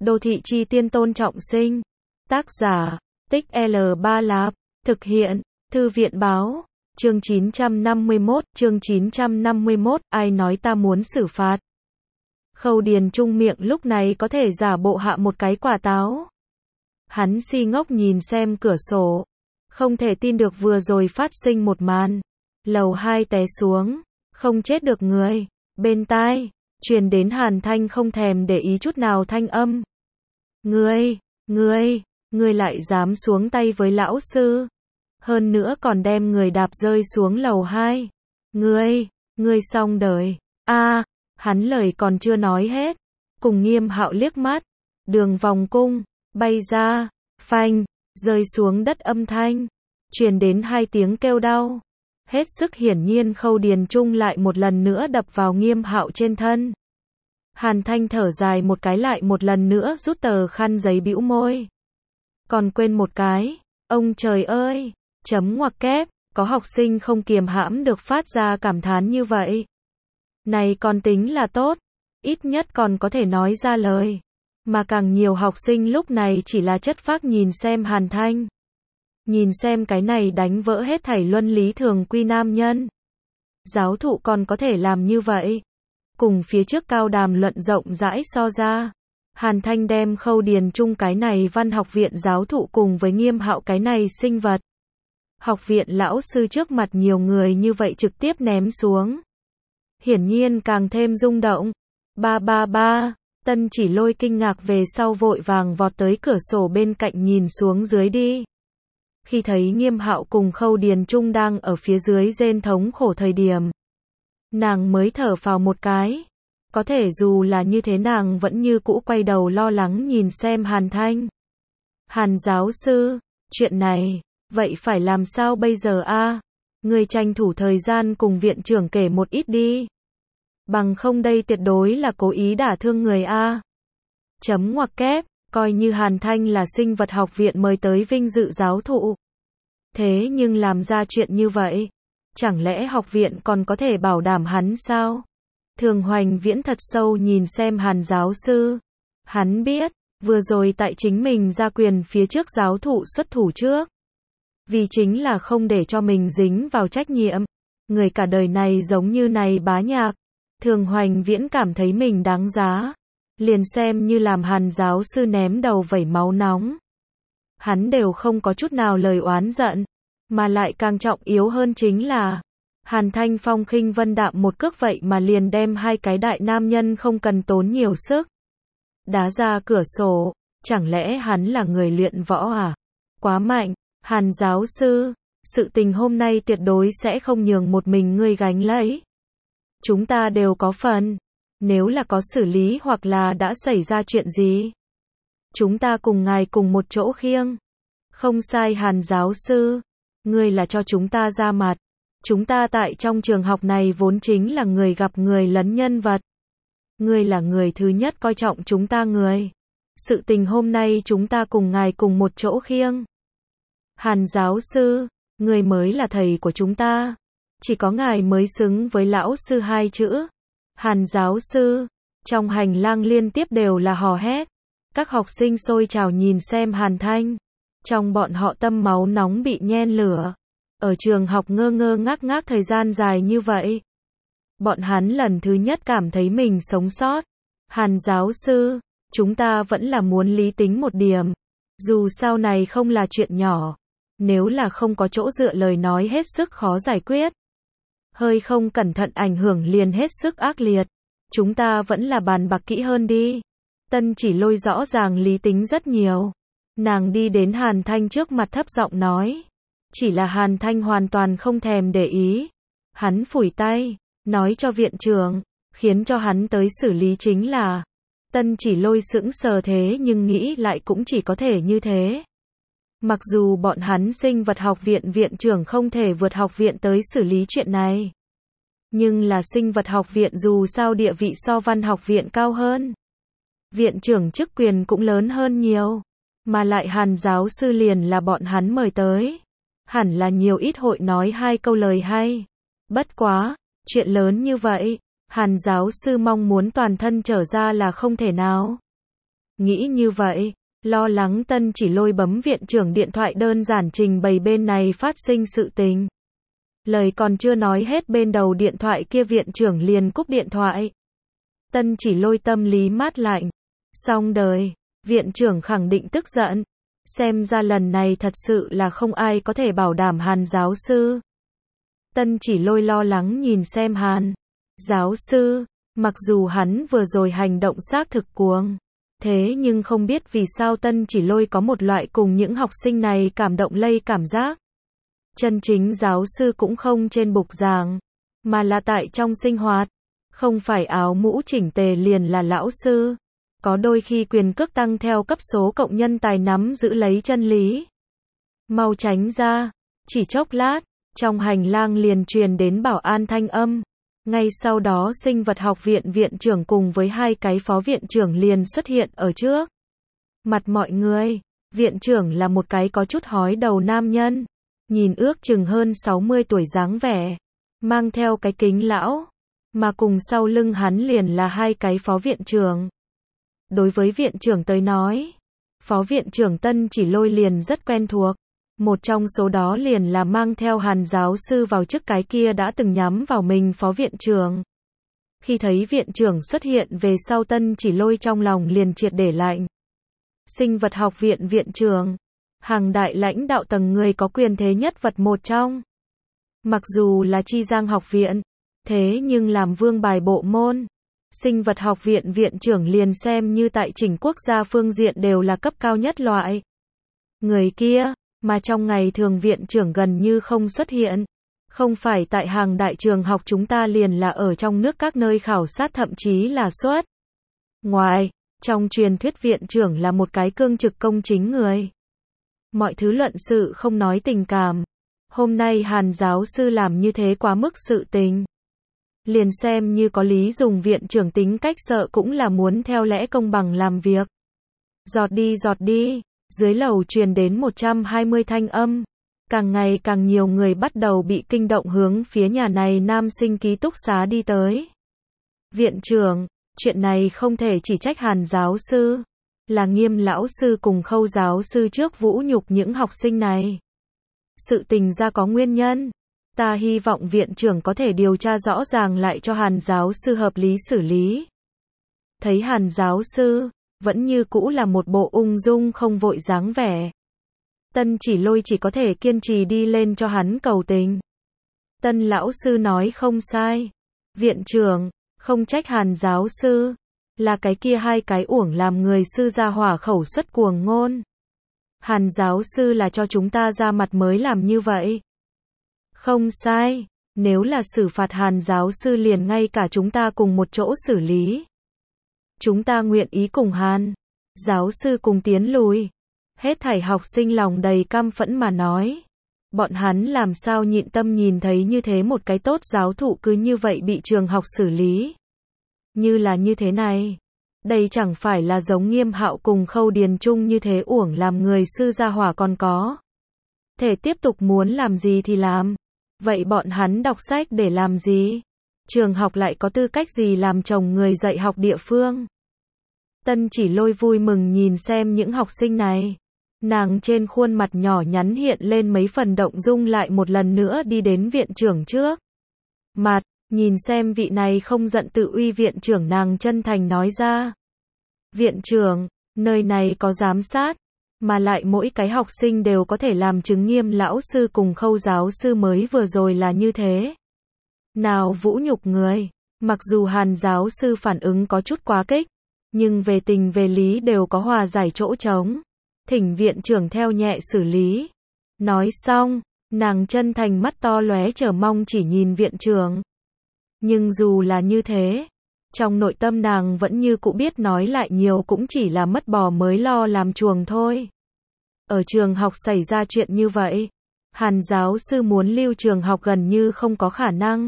Đô thị chi tiên Tôn Trọng Sinh. Tác giả, Tích L3 Lạp. Thực hiện, Thư viện báo. Chương 951, ai nói ta muốn xử phạt. Khâu Điền Trung miệng lúc này có thể giả bộ hạ một cái quả táo. Hắn si ngốc nhìn xem cửa sổ. Không thể tin được vừa rồi phát sinh một màn. Lầu 2 té xuống. Không chết được người. Bên tai, truyền đến Hàn Thanh không thèm để ý chút nào thanh âm. Ngươi lại dám xuống tay với lão sư. Hơn nữa còn đem người đạp rơi xuống lầu 2. Ngươi xong đời. Hắn lời còn chưa nói hết. Cùng Nghiêm Hạo liếc mắt. Đường vòng cung, bay ra, phanh, rơi xuống đất âm thanh. Truyền đến 2 tiếng kêu đau. Hết sức hiển nhiên Khâu Điền Trung lại một lần nữa đập vào Nghiêm Hạo trên thân. Hàn Thanh thở dài một cái lại một lần nữa rút tờ khăn giấy bĩu môi. Còn quên một cái, ông trời ơi, chấm ngoặc kép, có học sinh không kiềm hãm được phát ra cảm thán như vậy. Này còn tính là tốt, ít nhất còn có thể nói ra lời. Mà càng nhiều học sinh lúc này chỉ là chất phác nhìn xem Hàn Thanh. Nhìn xem cái này đánh vỡ hết thảy luân lý thường quy nam nhân. Giáo thụ còn có thể làm như vậy. Cùng phía trước cao đàm luận rộng rãi so ra. Hàn Thanh đem Khâu Điền Trung cái này văn học viện giáo thụ cùng với Nghiêm Hạo cái này sinh vật. Học viện lão sư trước mặt nhiều người như vậy trực tiếp ném xuống. Hiển nhiên càng thêm rung động. Ba. Tân Chỉ Lôi kinh ngạc về sau vội vàng vọt tới cửa sổ bên cạnh nhìn xuống dưới đi. Khi thấy Nghiêm Hạo cùng Khâu Điền Trung đang ở phía dưới rên thống khổ thời điểm. Nàng mới thở phào một cái. Có thể dù là như thế nàng vẫn như cũ quay đầu lo lắng nhìn xem Hàn Thanh. Hàn giáo sư, chuyện này, vậy phải làm sao bây giờ a? Người tranh thủ thời gian cùng viện trưởng kể một ít đi. Bằng không đây tuyệt đối là cố ý đả thương người a. Chấm ngoặc kép, coi như Hàn Thanh là sinh vật học viện mời tới vinh dự giáo thụ. Thế nhưng làm ra chuyện như vậy, chẳng lẽ học viện còn có thể bảo đảm hắn sao? Thường Hoành Viễn thật sâu nhìn xem Hàn giáo sư. Hắn biết, vừa rồi tại chính mình ra quyền phía trước giáo thụ xuất thủ trước. Vì chính là không để cho mình dính vào trách nhiệm. Người cả đời này giống như này bá nhạc. Thường Hoành Viễn cảm thấy mình đáng giá. Liền xem như làm Hàn giáo sư ném đầu vẩy máu nóng. Hắn đều không có chút nào lời oán giận. Mà lại càng trọng yếu hơn chính là Hàn Thanh phong khinh vân đạm một cước vậy mà liền đem 2 cái đại nam nhân không cần tốn nhiều sức. Đá ra cửa sổ, chẳng lẽ hắn là người luyện võ à? Quá mạnh, Hàn giáo sư, sự tình hôm nay tuyệt đối sẽ không nhường một mình ngươi gánh lấy. Chúng ta đều có phần, nếu là có xử lý hoặc là đã xảy ra chuyện gì. Chúng ta cùng ngài cùng một chỗ khiêng. Không sai Hàn giáo sư, ngươi là cho chúng ta ra mặt. Chúng ta tại trong trường học này vốn chính là người gặp người lấn nhân vật. Ngươi là người thứ nhất coi trọng chúng ta người. Sự tình hôm nay chúng ta cùng ngài cùng một chỗ khiêng. Hàn giáo sư, ngươi mới là thầy của chúng ta. Chỉ có ngài mới xứng với lão sư 2 chữ. Hàn giáo sư, trong hành lang liên tiếp đều là hò hét. Các học sinh xôi trào nhìn xem Hàn Thanh. Trong bọn họ tâm máu nóng bị nhen lửa. Ở trường học ngơ ngơ ngác ngác thời gian dài như vậy. Bọn hắn lần thứ nhất cảm thấy mình sống sót. Hàn giáo sư, chúng ta vẫn là muốn lý tính một điểm. Dù sau này không là chuyện nhỏ. Nếu là không có chỗ dựa lời nói hết sức khó giải quyết. Hơi không cẩn thận ảnh hưởng liền hết sức ác liệt. Chúng ta vẫn là bàn bạc kỹ hơn đi. Tân Chỉ Lôi rõ ràng lý tính rất nhiều. Nàng đi đến Hàn Thanh trước mặt thấp giọng nói. Chỉ là Hàn Thanh hoàn toàn không thèm để ý. Hắn phủi tay, nói cho viện trưởng, khiến cho hắn tới xử lý chính là. Tân Chỉ Lôi sững sờ thế nhưng nghĩ lại cũng chỉ có thể như thế. Mặc dù bọn hắn sinh vật học viện viện trưởng không thể vượt học viện tới xử lý chuyện này. Nhưng là sinh vật học viện dù sao địa vị so văn học viện cao hơn. Viện trưởng chức quyền cũng lớn hơn nhiều. Mà lại Hàn giáo sư liền là bọn hắn mời tới. Hẳn là nhiều ít hội nói 2 câu lời hay. Bất quá, chuyện lớn như vậy, Hàn giáo sư mong muốn toàn thân trở ra là không thể nào. Nghĩ như vậy, lo lắng Tân Chỉ Lôi bấm viện trưởng điện thoại đơn giản trình bày bên này phát sinh sự tình. Lời còn chưa nói hết bên đầu điện thoại kia viện trưởng liền cúp điện thoại. Tân Chỉ Lôi tâm lý mát lạnh. Xong đời, viện trưởng khẳng định tức giận. Xem ra lần này thật sự là không ai có thể bảo đảm Hàn giáo sư. Tân Chỉ Lôi lo lắng nhìn xem Hàn giáo sư, mặc dù hắn vừa rồi hành động xác thực cuồng. Thế nhưng không biết vì sao Tân Chỉ Lôi có một loại cùng những học sinh này cảm động lây cảm giác. Chân chính giáo sư cũng không trên bục giảng, mà là tại trong sinh hoạt. Không phải áo mũ chỉnh tề liền là lão sư. Có đôi khi quyền cước tăng theo cấp số cộng nhân tài nắm giữ lấy chân lý. Mau tránh ra. Chỉ chốc lát, trong hành lang liền truyền đến bảo an thanh âm. Ngay sau đó sinh vật học viện viện trưởng cùng với hai cái phó viện trưởng liền xuất hiện ở trước mặt mọi người. Viện trưởng là một cái có chút hói đầu nam nhân, nhìn ước chừng hơn 60 tuổi dáng vẻ, mang theo cái kính lão, mà cùng sau lưng hắn liền là hai cái phó viện trưởng. Đối với viện trưởng tới nói, phó viện trưởng Tân Chỉ Lôi liền rất quen thuộc. Một trong số đó liền là mang theo Hàn giáo sư vào chức cái kia đã từng nhắm vào mình phó viện trưởng. Khi thấy viện trưởng xuất hiện về sau Tân Chỉ Lôi trong lòng liền triệt để lạnh. Sinh vật học viện viện trưởng, hàng đại lãnh đạo tầng người có quyền thế nhất vật một trong. Mặc dù là Chi Giang học viện, thế nhưng làm vương bài bộ môn. Sinh vật học viện viện trưởng liền xem như tại chỉnh quốc gia phương diện đều là cấp cao nhất loại. Người kia, mà trong ngày thường viện trưởng gần như không xuất hiện. Không phải tại hàng đại trường học chúng ta liền là ở trong nước các nơi khảo sát thậm chí là xuất ngoài. Trong truyền thuyết viện trưởng là một cái cương trực công chính người. Mọi thứ luận sự không nói tình cảm. Hôm nay Hàn giáo sư làm như thế quá mức sự tình. Liền xem như có lý dùng viện trưởng tính cách sợ cũng là muốn theo lẽ công bằng làm việc. Giọt đi, dưới lầu truyền đến 120 thanh âm. Càng ngày càng nhiều người bắt đầu bị kinh động hướng phía nhà này nam sinh ký túc xá đi tới. Viện trưởng, chuyện này không thể chỉ trách Hàn giáo sư. Là Nghiêm lão sư cùng Khâu giáo sư trước vũ nhục những học sinh này. Sự tình ra có nguyên nhân. Ta hy vọng viện trưởng có thể điều tra rõ ràng lại cho Hàn giáo sư hợp lý xử lý. Thấy Hàn giáo sư, vẫn như cũ là một bộ ung dung không vội dáng vẻ. Tân Chỉ Lôi chỉ có thể kiên trì đi lên cho hắn cầu tình. Tân lão sư nói không sai. Viện trưởng, không trách Hàn giáo sư. Là cái kia hai cái uổng làm người sư gia hỏa khẩu xuất cuồng ngôn. Hàn giáo sư là cho chúng ta ra mặt mới làm như vậy. Không sai, nếu là xử phạt Hàn giáo sư liền ngay cả chúng ta cùng một chỗ xử lý. Chúng ta nguyện ý cùng Hàn giáo sư cùng tiến lùi. Hết thảy học sinh lòng đầy căm phẫn mà nói. Bọn hắn làm sao nhịn tâm nhìn thấy như thế một cái tốt giáo thụ cứ như vậy bị trường học xử lý. Như là như thế này. Đây chẳng phải là giống Nghiêm Hạo cùng Khâu Điền Trung như thế uổng làm người sư gia hỏa còn có. Thể tiếp tục muốn làm gì thì làm. Vậy bọn hắn đọc sách để làm gì? Trường học lại có tư cách gì làm chồng người dạy học địa phương? Tân Chỉ Lôi vui mừng nhìn xem những học sinh này. Nàng trên khuôn mặt nhỏ nhắn hiện lên mấy phần động dung lại một lần nữa đi đến viện trưởng trước mặt, nhìn xem vị này không giận tự uy viện trưởng nàng chân thành nói ra. Viện trưởng, nơi này có giám sát, mà lại mỗi cái học sinh đều có thể làm chứng Nghiêm lão sư cùng Khâu giáo sư mới vừa rồi là như thế. Nào vũ nhục người, mặc dù Hàn giáo sư phản ứng có chút quá kích, nhưng về tình về lý đều có hòa giải chỗ trống. Thỉnh viện trưởng theo nhẹ xử lý. Nói xong, nàng chân thành mắt to lóe chờ mong chỉ nhìn viện trưởng. Nhưng dù là như thế, trong nội tâm nàng vẫn như cũ biết nói lại nhiều cũng chỉ là mất bò mới lo làm chuồng thôi. Ở trường học xảy ra chuyện như vậy, Hàn giáo sư muốn lưu trường học gần như không có khả năng.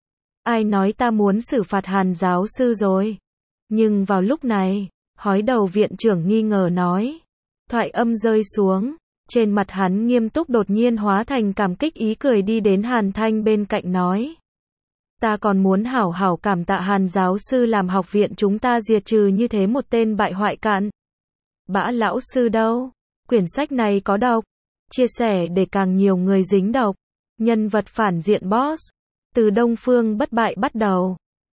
Ai nói ta muốn xử phạt Hàn giáo sư rồi? Nhưng vào lúc này, hói đầu viện trưởng nghi ngờ nói. Thoại âm rơi xuống, trên mặt hắn nghiêm túc đột nhiên hóa thành cảm kích ý cười đi đến Hàn Thanh bên cạnh nói. Ta còn muốn hảo hảo cảm tạ Hàn giáo sư làm học viện chúng ta diệt trừ như thế một tên bại hoại cạn. Bã lão sư đâu? Quyển sách này có độc. Chia sẻ để càng nhiều người dính độc. Nhân vật phản diện boss. Từ Đông Phương bất bại bắt đầu.